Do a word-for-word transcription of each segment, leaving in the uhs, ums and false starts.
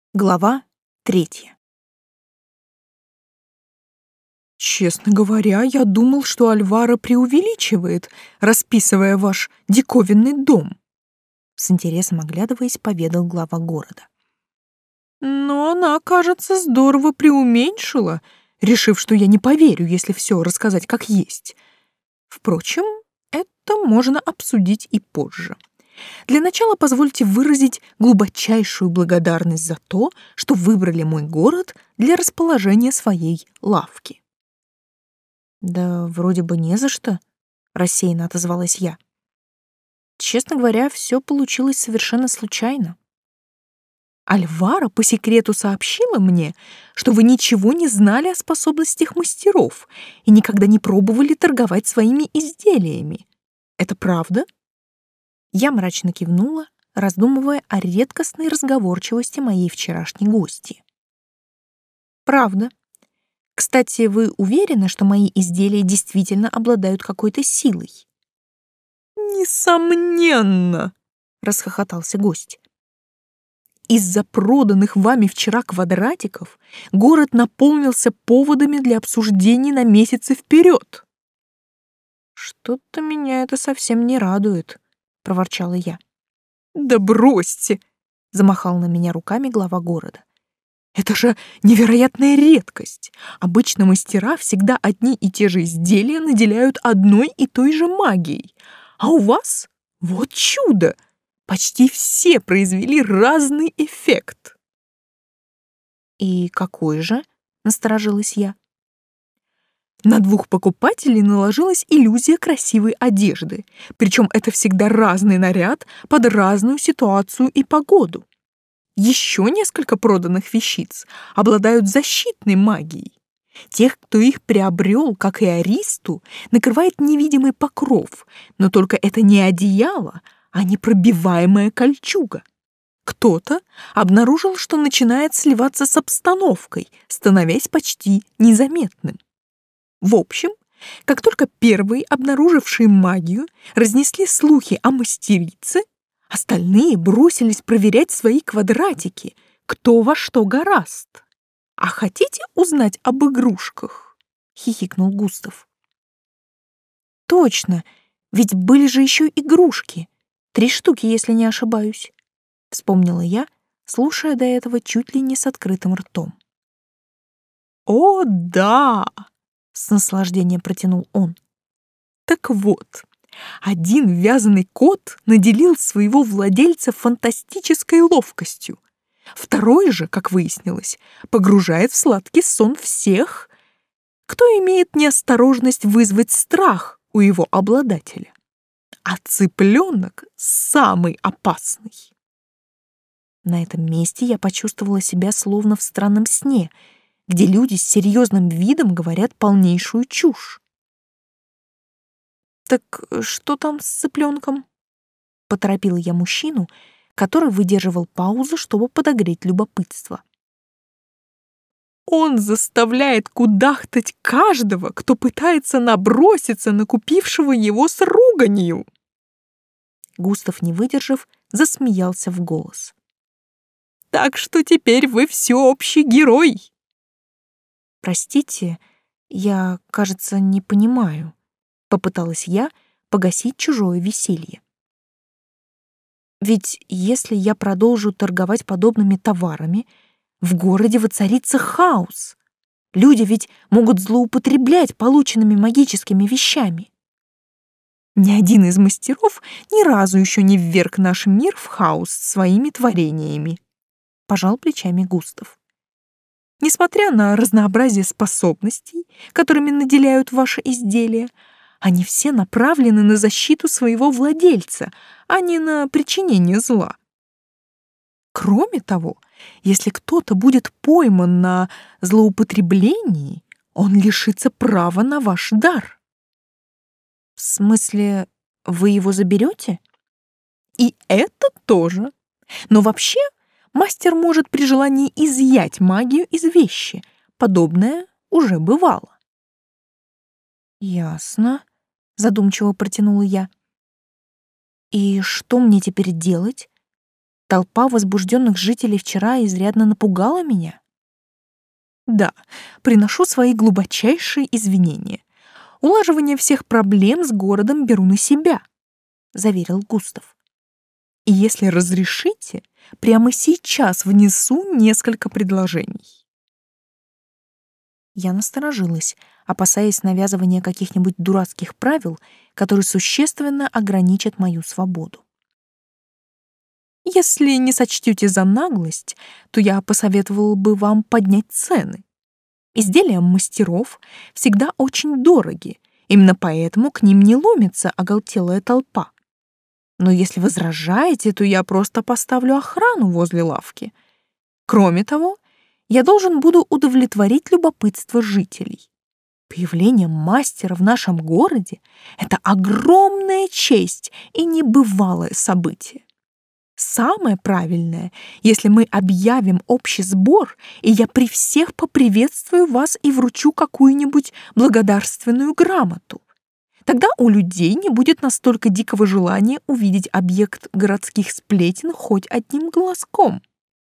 Глава третья. Честно говоря, я думал, что Альвара преувеличивает, расписывая ваш диковинный дом. С интересом оглядываясь, поведал глава города. Но она, кажется, здорово преуменьшила, решив, что я не поверю, если все рассказать как есть. Впрочем, это можно обсудить и позже. Для начала позвольте выразить глубочайшую благодарность за то, что выбрали мой город для расположения своей лавки. Да вроде бы не за что, рассеянно отозвалась я. Честно говоря, все получилось совершенно случайно. Альвара по секрету сообщила мне, что вы ничего не знали о способностях мастеров и никогда не пробовали торговать своими изделиями. Это правда? Я мрачно кивнула, раздумывая о редкостной разговорчивости моей вчерашней гости. Правда. Кстати, вы уверены, что мои изделия действительно обладают какой-то силой? Несомненно, расхохотался гость. Из-за проданных вами вчера квадратиков город наполнился поводами для обсуждений на месяцы вперед. Что-то меня это совсем не радует, проворчала я. Да бросьте, замахал на меня руками глава города. Это же невероятная редкость. Обычно мастера всегда одни и те же изделия наделяют одной и той же магией. А у вас вот чудо! Почти все произвели разный эффект. И какой же? Насторожилась я. На двух покупателей наложилась иллюзия красивой одежды, причем это всегда разный наряд под разную ситуацию и погоду. Еще несколько проданных вещиц обладают защитной магией. Тех, кто их приобрел, как и Аристу, накрывает невидимый покров, но только это не одеяло, а непробиваемая кольчуга. Кто-то обнаружил, что начинает сливаться с обстановкой, становясь почти незаметным. В общем, как только первые, обнаружившие магию, разнесли слухи о мастерице, остальные бросились проверять свои квадратики, кто во что горазд. «А хотите узнать об игрушках?» — хихикнул Густав. «Точно, ведь были же еще игрушки. Три штуки, если не ошибаюсь», — вспомнила я, слушая до этого чуть ли не с открытым ртом. «О, да!» — с наслаждением протянул он. «Так вот, один вязаный кот наделил своего владельца фантастической ловкостью. Второй же, как выяснилось, погружает в сладкий сон всех, кто имеет неосторожность вызвать страх у его обладателя. А цыпленок самый опасный». На этом месте я почувствовала себя словно в странном сне, где люди с серьезным видом говорят полнейшую чушь. «Так что там с цыпленком?» — поторопила я мужчину, который выдерживал паузу, чтобы подогреть любопытство. «Он заставляет кудахтать каждого, кто пытается наброситься на купившего его с руганью!» Густав, не выдержав, засмеялся в голос. «Так что теперь вы всеобщий герой!» «Простите, я, кажется, не понимаю», — попыталась я погасить чужое веселье. «Ведь если я продолжу торговать подобными товарами, в городе воцарится хаос. Люди ведь могут злоупотреблять полученными магическими вещами. Ни один из мастеров ни разу еще не вверг наш мир в хаос своими творениями», — пожал плечами Густав. «Несмотря на разнообразие способностей, которыми наделяют ваши изделия, они все направлены на защиту своего владельца, а не на причинение зла. Кроме того, если кто-то будет пойман на злоупотреблении, он лишится права на ваш дар». «В смысле, вы его заберете?» «И это тоже. Но вообще мастер может при желании изъять магию из вещи. Подобное уже бывало». «Ясно», — задумчиво протянула я. «И что мне теперь делать? Толпа возбужденных жителей вчера изрядно напугала меня. Да, приношу свои глубочайшие извинения. Улаживание всех проблем с городом беру на себя, заверил Густав. И если разрешите, прямо сейчас внесу несколько предложений. Я насторожилась, опасаясь навязывания каких-нибудь дурацких правил, которые существенно ограничат мою свободу. Если не сочтете за наглость, то я посоветовала бы вам поднять цены. Изделия мастеров всегда очень дороги, именно поэтому к ним не ломится оголтелая толпа. Но если возражаете, то я просто поставлю охрану возле лавки. Кроме того, я должен буду удовлетворить любопытство жителей. Появление мастера в нашем городе — это огромная честь и небывалое событие. Самое правильное, если мы объявим общий сбор, и я при всех поприветствую вас и вручу какую-нибудь благодарственную грамоту. Тогда у людей не будет настолько дикого желания увидеть объект городских сплетен хоть одним глазком.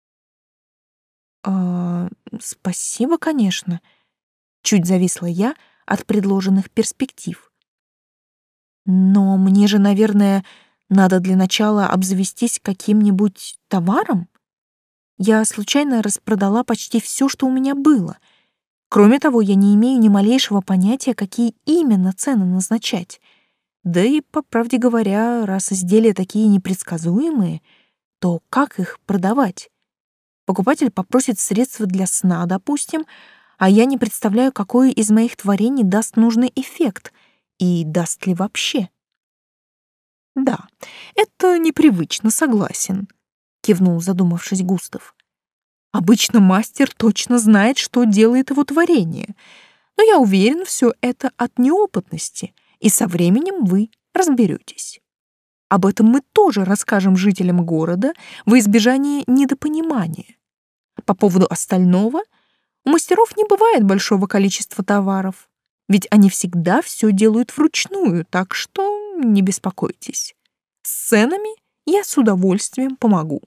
А, спасибо, конечно. Чуть зависла я от предложенных перспектив. Но мне же, наверное, надо для начала обзавестись каким-нибудь товаром. Я случайно распродала почти все, что у меня было. Кроме того, я не имею ни малейшего понятия, какие именно цены назначать. Да и, по правде говоря, раз изделия такие непредсказуемые, то как их продавать? Покупатель попросит средства для сна, допустим, а я не представляю, какое из моих творений даст нужный эффект и даст ли вообще. Да, это непривычно, согласен, кивнул, задумавшись, Густав. Обычно мастер точно знает, что делает его творение, но я уверен, все это от неопытности, и со временем вы разберетесь. Об этом мы тоже расскажем жителям города во избежание недопонимания. По поводу остального, у мастеров не бывает большого количества товаров, ведь они всегда все делают вручную, так что не беспокойтесь. С ценами я с удовольствием помогу.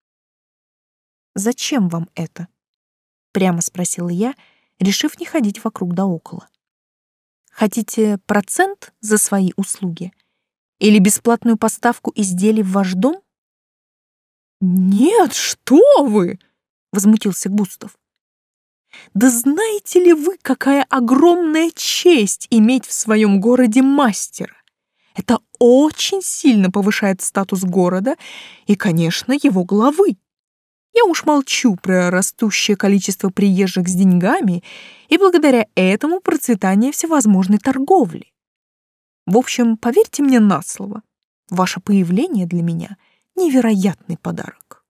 «Зачем вам это?» — прямо спросила я, решив не ходить вокруг да около. «Хотите процент за свои услуги? Или бесплатную поставку изделий в ваш дом?» «Нет, что вы!» — возмутился Густав. «Да знаете ли вы, какая огромная честь иметь в своем городе мастера? Это очень сильно повышает статус города и, конечно, его главы. Я уж молчу про растущее количество приезжих с деньгами и благодаря этому процветание всевозможной торговли. В общем, поверьте мне на слово, ваше появление для меня — невероятный подарок».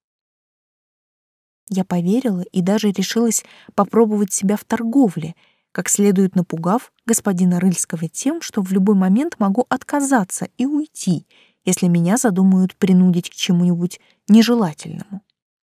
Я поверила и даже решилась попробовать себя в торговле, как следует напугав господина Рыльского тем, что в любой момент могу отказаться и уйти, если меня задумают принудить к чему-нибудь нежелательному.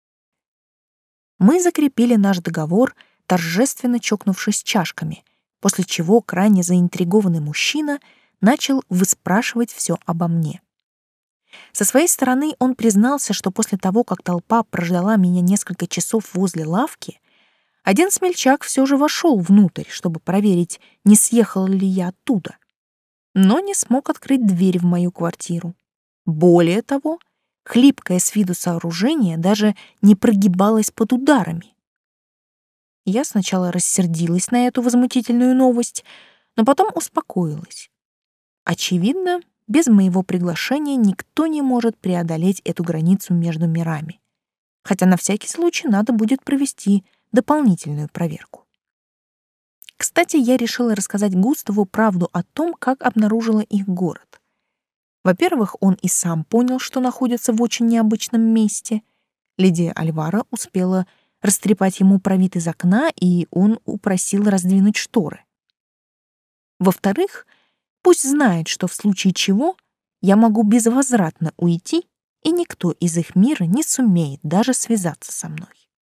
Мы закрепили наш договор, торжественно чокнувшись чашками, после чего крайне заинтригованный мужчина начал выспрашивать все обо мне. Со своей стороны он признался, что после того, как толпа прождала меня несколько часов возле лавки, один смельчак все же вошел внутрь, чтобы проверить, не съехала ли я оттуда, но не смог открыть дверь в мою квартиру. Более того, хлипкое с виду сооружение даже не прогибалось под ударами. Я сначала рассердилась на эту возмутительную новость, но потом успокоилась. Очевидно, без моего приглашения никто не может преодолеть эту границу между мирами, хотя на всякий случай надо будет провести дополнительную проверку. Кстати, я решила рассказать Густаву правду о том, как обнаружила их город. Во-первых, он и сам понял, что находится в очень необычном месте. Леди Альвара успела растрепать ему про вид из окна, и он упросил раздвинуть шторы. Во-вторых, пусть знает, что в случае чего я могу безвозвратно уйти, и никто из их мира не сумеет даже связаться со мной.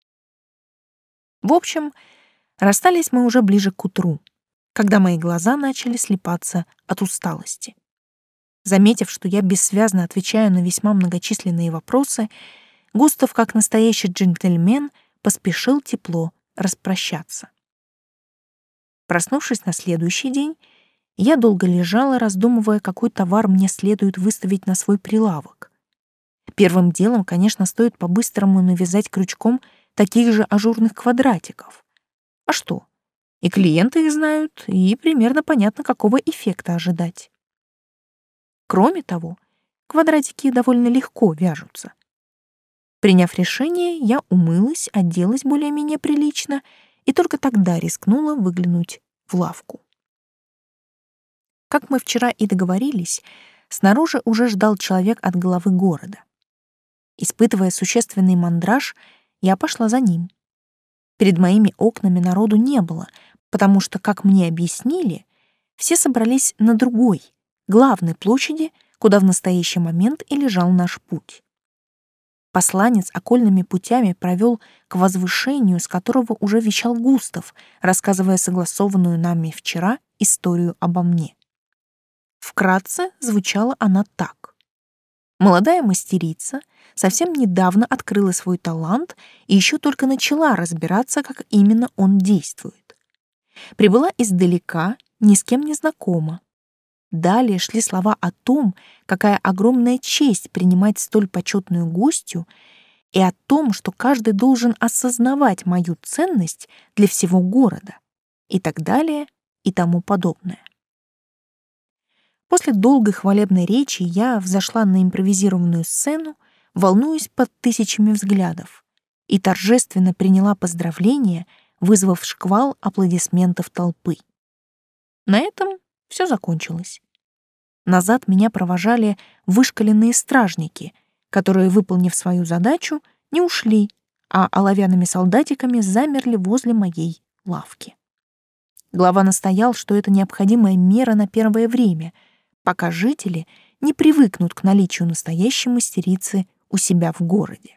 В общем, расстались мы уже ближе к утру, когда мои глаза начали слипаться от усталости. Заметив, что я бессвязно отвечаю на весьма многочисленные вопросы, Густав, как настоящий джентльмен, поспешил тепло распрощаться. Проснувшись на следующий день, я долго лежала, раздумывая, какой товар мне следует выставить на свой прилавок. Первым делом, конечно, стоит по-быстрому навязать крючком таких же ажурных квадратиков. А что? И клиенты их знают, и примерно понятно, какого эффекта ожидать. Кроме того, квадратики довольно легко вяжутся. Приняв решение, я умылась, оделась более-менее прилично и только тогда рискнула выглянуть в лавку. Как мы вчера и договорились, снаружи уже ждал человек от главы города. Испытывая существенный мандраж, я пошла за ним. Перед моими окнами народу не было, потому что, как мне объяснили, все собрались на другой, главной площади, куда в настоящий момент и лежал наш путь. Посланец окольными путями провел к возвышению, с которого уже вещал Густав, рассказывая согласованную нами вчера историю обо мне. Вкратце звучала она так. Молодая мастерица совсем недавно открыла свой талант и еще только начала разбираться, как именно он действует. Прибыла издалека, ни с кем не знакома. Далее шли слова о том, какая огромная честь принимать столь почетную гостью, и о том, что каждый должен осознавать мою ценность для всего города, и так далее, и тому подобное. После долгой хвалебной речи я взошла на импровизированную сцену, волнуясь под тысячами взглядов, и торжественно приняла поздравления, вызвав шквал аплодисментов толпы. На этом все закончилось. Назад меня провожали вышколенные стражники, которые, выполнив свою задачу, не ушли, а оловянными солдатиками замерли возле моей лавки. Глава настоял, что это необходимая мера на первое время, пока жители не привыкнут к наличию настоящей мастерицы у себя в городе.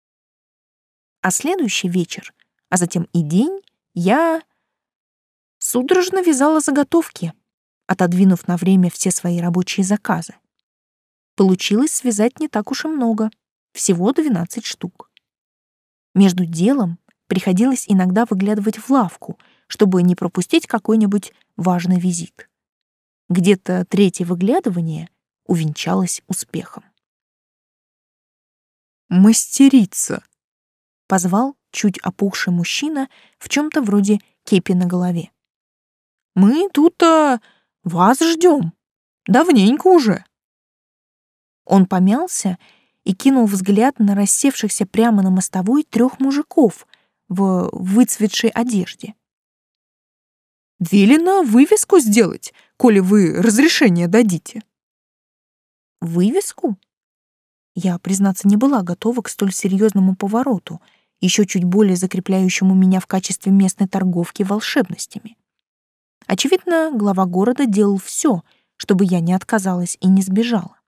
А следующий вечер, а затем и день, я судорожно вязала заготовки, отодвинув на время все свои рабочие заказы. Получилось связать не так уж и много, всего двенадцать штук. Между делом приходилось иногда выглядывать в лавку, чтобы не пропустить какой-нибудь важный визит. Где-то третье выглядывание увенчалось успехом. «Мастерица!» — позвал чуть опухший мужчина в чем-то вроде кепи на голове. «Мы тут-то вас ждем. Давненько уже». Он помялся и кинул взгляд на рассевшихся прямо на мостовой трех мужиков в выцветшей одежде. «Велено вывеску сделать, коли вы разрешение дадите». «Вывеску?» Я, признаться, не была готова к столь серьезному повороту, еще чуть более закрепляющему меня в качестве местной торговки волшебностями. Очевидно, глава города делал все, чтобы я не отказалась и не сбежала.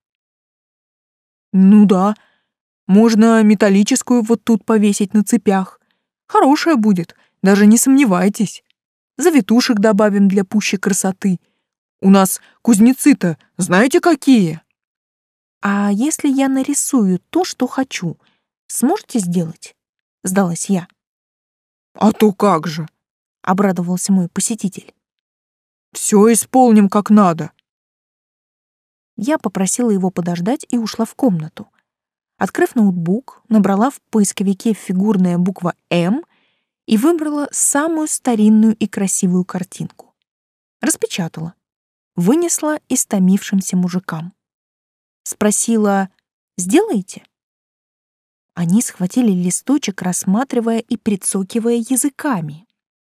«Ну да, можно металлическую вот тут повесить на цепях. Хорошая будет, даже не сомневайтесь. Завитушек добавим для пущей красоты. У нас кузнецы-то знаете какие?» «А если я нарисую то, что хочу, сможете сделать?» — сдалась я. «А то как же!» — обрадовался мой посетитель. «Все исполним как надо». Я попросила его подождать и ушла в комнату. Открыв ноутбук, набрала в поисковике фигурная буква «М» и выбрала самую старинную и красивую картинку. Распечатала. Вынесла истомившимся мужикам. Спросила: «Сделаете?» Они схватили листочек, рассматривая и прицокивая языками.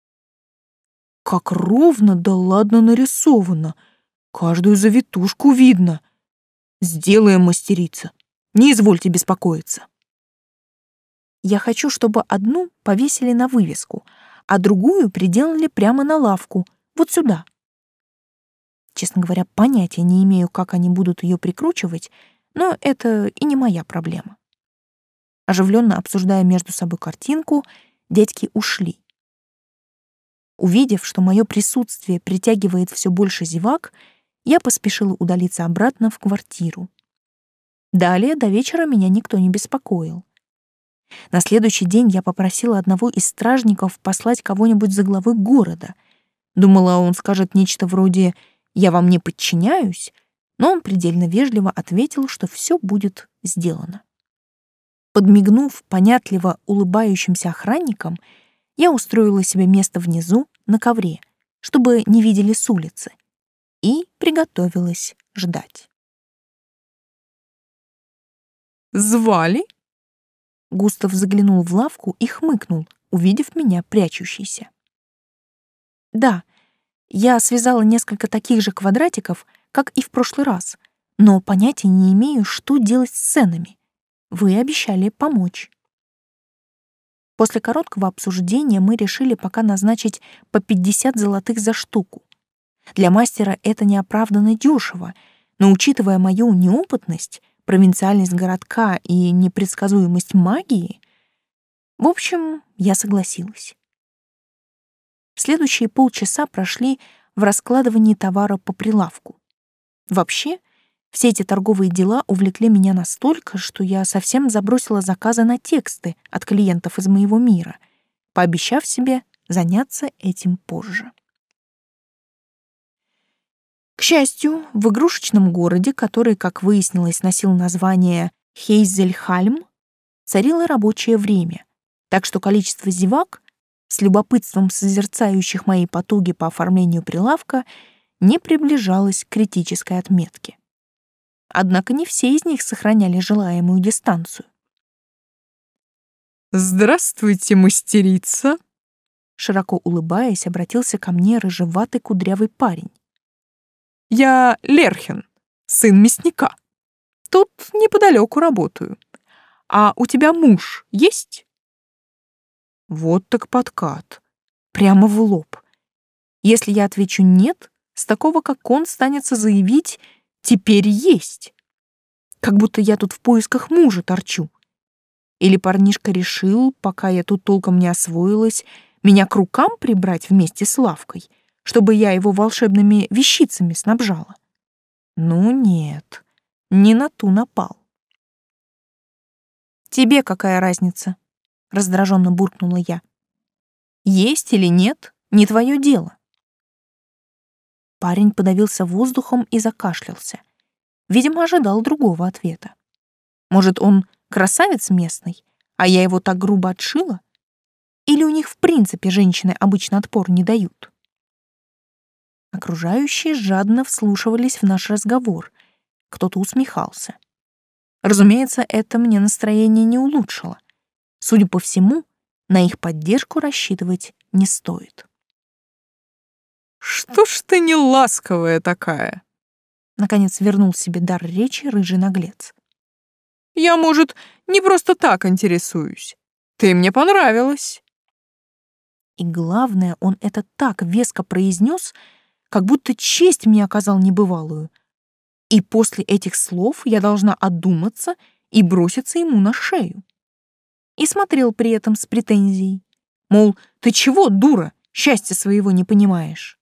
«Как ровно да ладно нарисовано! Каждую завитушку видно! Сделаем, мастерица! Не извольте беспокоиться!» Я хочу, чтобы одну повесили на вывеску, а другую приделали прямо на лавку, вот сюда. Честно говоря, понятия не имею, как они будут ее прикручивать, но это и не моя проблема. Оживленно обсуждая между собой картинку, дядьки ушли. Увидев, что мое присутствие притягивает все больше зевак, я поспешила удалиться обратно в квартиру. Далее до вечера меня никто не беспокоил. На следующий день я попросила одного из стражников послать кого-нибудь за главой города. Думала, он скажет нечто вроде «я вам не подчиняюсь», но он предельно вежливо ответил, что все будет сделано. Подмигнув понятливо улыбающимся охранникам, я устроила себе место внизу на ковре, чтобы не видели с улицы, и приготовилась ждать. «Звали?» Густав заглянул в лавку и хмыкнул, увидев меня прячущейся. «Да, я связала несколько таких же квадратиков, как и в прошлый раз, но понятия не имею, что делать с ценами. Вы обещали помочь». После короткого обсуждения мы решили пока назначить по пятьдесят золотых за штуку. Для мастера это неоправданно дешево, но, учитывая мою неопытность, провинциальность городка и непредсказуемость магии, в общем, я согласилась. Следующие полчаса прошли в раскладывании товара по прилавку. Вообще, все эти торговые дела увлекли меня настолько, что я совсем забросила заказы на тексты от клиентов из моего мира, пообещав себе заняться этим позже. К счастью, в игрушечном городе, который, как выяснилось, носил название Хейзельхальм, царило рабочее время, так что количество зевак, с любопытством созерцающих мои потуги по оформлению прилавка, не приближалось к критической отметке. Однако не все из них сохраняли желаемую дистанцию. «Здравствуйте, мастерица!» Широко улыбаясь, обратился ко мне рыжеватый кудрявый парень. «Я Лерхен, сын мясника. Тут неподалеку работаю. А у тебя муж есть?» Вот так подкат. Прямо в лоб. Если я отвечу «нет», с такого, как он, станется заявить «теперь есть». Как будто я тут в поисках мужа торчу. Или парнишка решил, пока я тут толком не освоилась, меня к рукам прибрать вместе с лавкой, чтобы я его волшебными вещицами снабжала. Ну нет, не на ту напал. «Тебе какая разница?» — раздраженно буркнула я. «Есть или нет, не твое дело». Парень подавился воздухом и закашлялся. Видимо, ожидал другого ответа. Может, он красавец местный, а я его так грубо отшила? Или у них в принципе женщины обычно отпор не дают? Окружающие жадно вслушивались в наш разговор. Кто-то усмехался. Разумеется, это мне настроение не улучшило. Судя по всему, на их поддержку рассчитывать не стоит. «Что ж ты не ласковая такая?» Наконец вернул себе дар речи рыжий наглец. «Я, может, не просто так интересуюсь. Ты мне понравилась». И главное, он это так веско произнес, как будто честь мне оказал небывалую. И после этих слов я должна одуматься и броситься ему на шею. И смотрел при этом с претензией. Мол, ты чего, дура, счастья своего не понимаешь?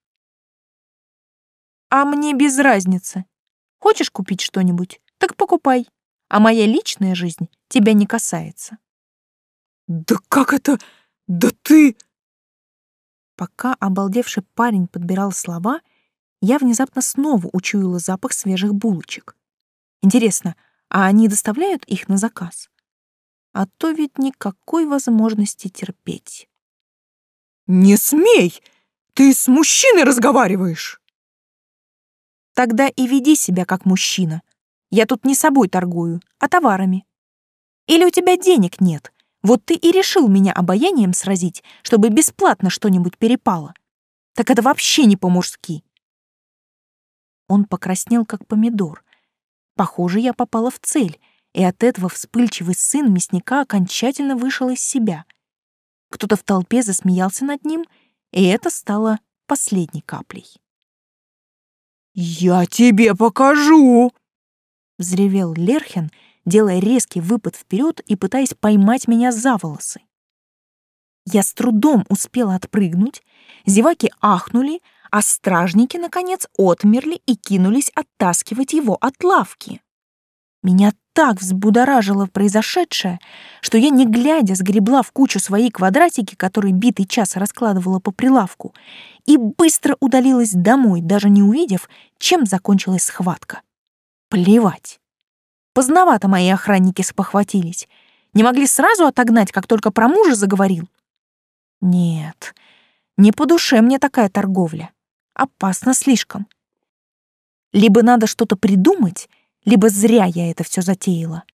А мне без разницы. Хочешь купить что-нибудь? Так покупай. А моя личная жизнь тебя не касается. «Да как это? Да ты...» Пока обалдевший парень подбирал слова, я внезапно снова учуяла запах свежих булочек. Интересно, а они доставляют их на заказ? А то ведь никакой возможности терпеть. «Не смей! Ты с мужчиной разговариваешь!» Тогда и веди себя как мужчина. Я тут не собой торгую, а товарами. Или у тебя денег нет? Вот ты и решил меня обаянием сразить, чтобы бесплатно что-нибудь перепало. Так это вообще не по-мужски. Он покраснел, как помидор. Похоже, я попала в цель, и от этого вспыльчивый сын мясника окончательно вышел из себя. Кто-то в толпе засмеялся над ним, и это стало последней каплей. «Я тебе покажу!» — взревел Лерхен, делая резкий выпад вперед и пытаясь поймать меня за волосы. Я с трудом успела отпрыгнуть, зеваки ахнули, а стражники, наконец, отмерли и кинулись оттаскивать его от лавки. Меня так взбудоражило произошедшее, что я, не глядя, сгребла в кучу свои квадратики, которые битый час раскладывала по прилавку, и быстро удалилась домой, даже не увидев, чем закончилась схватка. Плевать. Поздновато мои охранники спохватились. Не могли сразу отогнать, как только про мужа заговорил. Нет, не по душе мне такая торговля. Опасно слишком. Либо надо что-то придумать, либо зря я это все затеяла.